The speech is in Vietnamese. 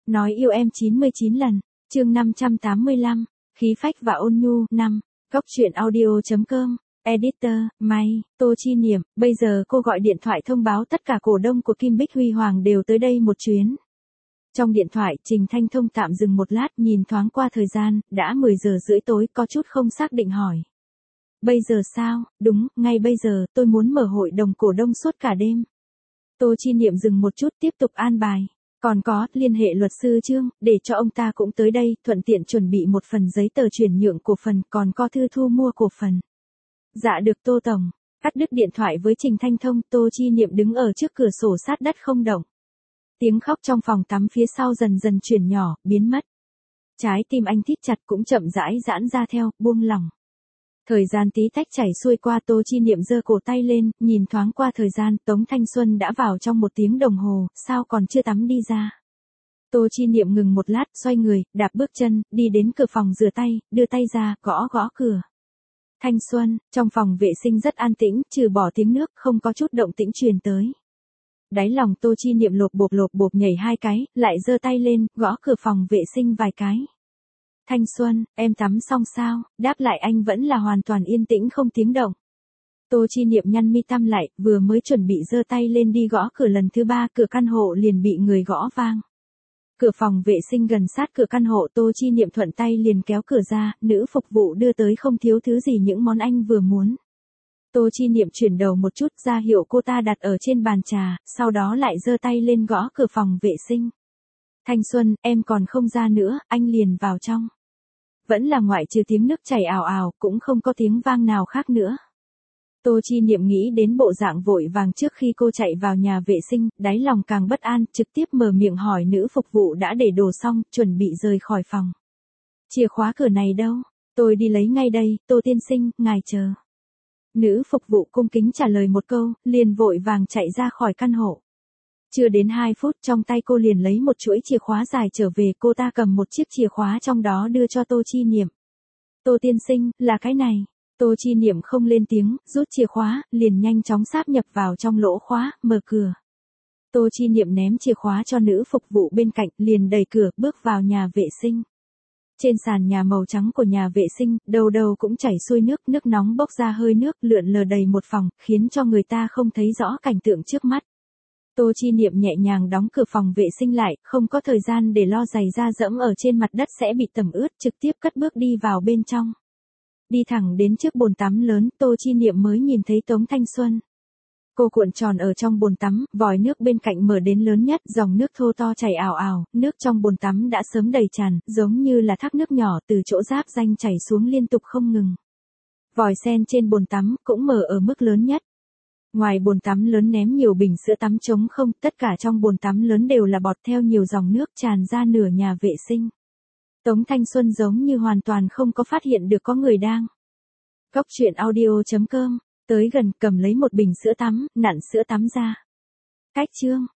Nói yêu em 99 lần, chương 585, khí phách và ôn nhu, 5, góc truyện audio.com, editor, May, Tô Chi Niệm, bây giờ cô gọi điện thoại thông báo tất cả cổ đông của Kim Bích Huy Hoàng đều tới đây một chuyến. Trong điện thoại, Trình Thanh Thông tạm dừng một lát nhìn thoáng qua thời gian, đã 10 giờ rưỡi tối, có chút không xác định hỏi. Bây giờ sao? Đúng, ngay bây giờ, tôi muốn mở hội đồng cổ đông suốt cả đêm. Tô Chi Niệm dừng một chút tiếp tục an bài. Còn có, liên hệ luật sư Trương, để cho ông ta cũng tới đây, thuận tiện chuẩn bị một phần giấy tờ chuyển nhượng cổ phần, còn có thư thu mua cổ phần. Dạ được Tô Tổng. Cắt đứt điện thoại với Trình Thanh Thông, Tô Chi Niệm đứng ở trước cửa sổ sát đất không động. Tiếng khóc trong phòng tắm phía sau dần dần chuyển nhỏ, biến mất. Trái tim anh thít chặt cũng chậm rãi giãn ra theo, buông lỏng. Thời gian tí tách chảy xuôi qua, Tô Chi Niệm giơ cổ tay lên, nhìn thoáng qua thời gian, Tống Thanh Xuân đã vào trong 1 tiếng đồng hồ, sao còn chưa tắm đi ra. Tô Chi Niệm ngừng một lát, xoay người, đạp bước chân, đi đến cửa phòng rửa tay, đưa tay ra, gõ gõ cửa. Thanh Xuân, trong phòng vệ sinh rất an tĩnh, trừ bỏ tiếng nước, không có chút động tĩnh truyền tới. Đáy lòng Tô Chi Niệm lộp bộp nhảy 2 cái, lại giơ tay lên, gõ cửa phòng vệ sinh vài cái. Thanh Xuân, em tắm xong sao? Đáp lại anh vẫn là hoàn toàn yên tĩnh không tiếng động. Tô Chi Niệm nhăn mi tăm lại, vừa mới chuẩn bị giơ tay lên đi gõ cửa lần thứ 3, cửa căn hộ liền bị người gõ vang. Cửa phòng vệ sinh gần sát cửa căn hộ, Tô Chi Niệm thuận tay liền kéo cửa ra, nữ phục vụ đưa tới không thiếu thứ gì những món anh vừa muốn. Tô Chi Niệm chuyển đầu một chút, ra hiệu cô ta đặt ở trên bàn trà, sau đó lại giơ tay lên gõ cửa phòng vệ sinh. Thanh Xuân, em còn không ra nữa, anh liền vào trong. Vẫn là ngoại trừ tiếng nước chảy ào ào, cũng không có tiếng vang nào khác nữa. Tô Chi Niệm nghĩ đến bộ dạng vội vàng trước khi cô chạy vào nhà vệ sinh, đáy lòng càng bất an, trực tiếp mở miệng hỏi nữ phục vụ đã để đồ xong, chuẩn bị rời khỏi phòng. Chìa khóa cửa này đâu? Tôi đi lấy ngay đây, Tô tiên sinh, ngài chờ. Nữ phục vụ cung kính trả lời một câu, liền vội vàng chạy ra khỏi căn hộ. Chưa đến 2 phút, trong tay cô liền lấy một chuỗi chìa khóa dài trở về, cô ta cầm một chiếc chìa khóa trong đó đưa cho Tô Chi Niệm. Tô tiên sinh, là cái này. Tô Chi Niệm không lên tiếng, rút chìa khóa, liền nhanh chóng sáp nhập vào trong lỗ khóa, mở cửa. Tô Chi Niệm ném chìa khóa cho nữ phục vụ bên cạnh, liền đẩy cửa, bước vào nhà vệ sinh. Trên sàn nhà màu trắng của nhà vệ sinh, đầu đầu cũng chảy xuôi nước, nước nóng bốc ra hơi nước lượn lờ đầy một phòng, khiến cho người ta không thấy rõ cảnh tượng trước mắt. Tô Chi Niệm nhẹ nhàng đóng cửa phòng vệ sinh lại, không có thời gian để lo giày da dẫm ở trên mặt đất sẽ bị tẩm ướt, trực tiếp cất bước đi vào bên trong. Đi thẳng đến trước bồn tắm lớn, Tô Chi Niệm mới nhìn thấy Tống Thanh Xuân. Cô cuộn tròn ở trong bồn tắm, vòi nước bên cạnh mở đến lớn nhất, dòng nước thô to chảy ào ào, nước trong bồn tắm đã sớm đầy tràn, giống như là thác nước nhỏ từ chỗ giáp ranh chảy xuống liên tục không ngừng. Vòi sen trên bồn tắm cũng mở ở mức lớn nhất. Ngoài bồn tắm lớn ném nhiều bình sữa tắm trống không, tất cả trong bồn tắm lớn đều là bọt theo nhiều dòng nước tràn ra nửa nhà vệ sinh. Tống Thanh Xuân giống như hoàn toàn không có phát hiện được có người đang. Góc truyện audio.com, tới gần cầm lấy một bình sữa tắm, nặn sữa tắm ra. Cách chương.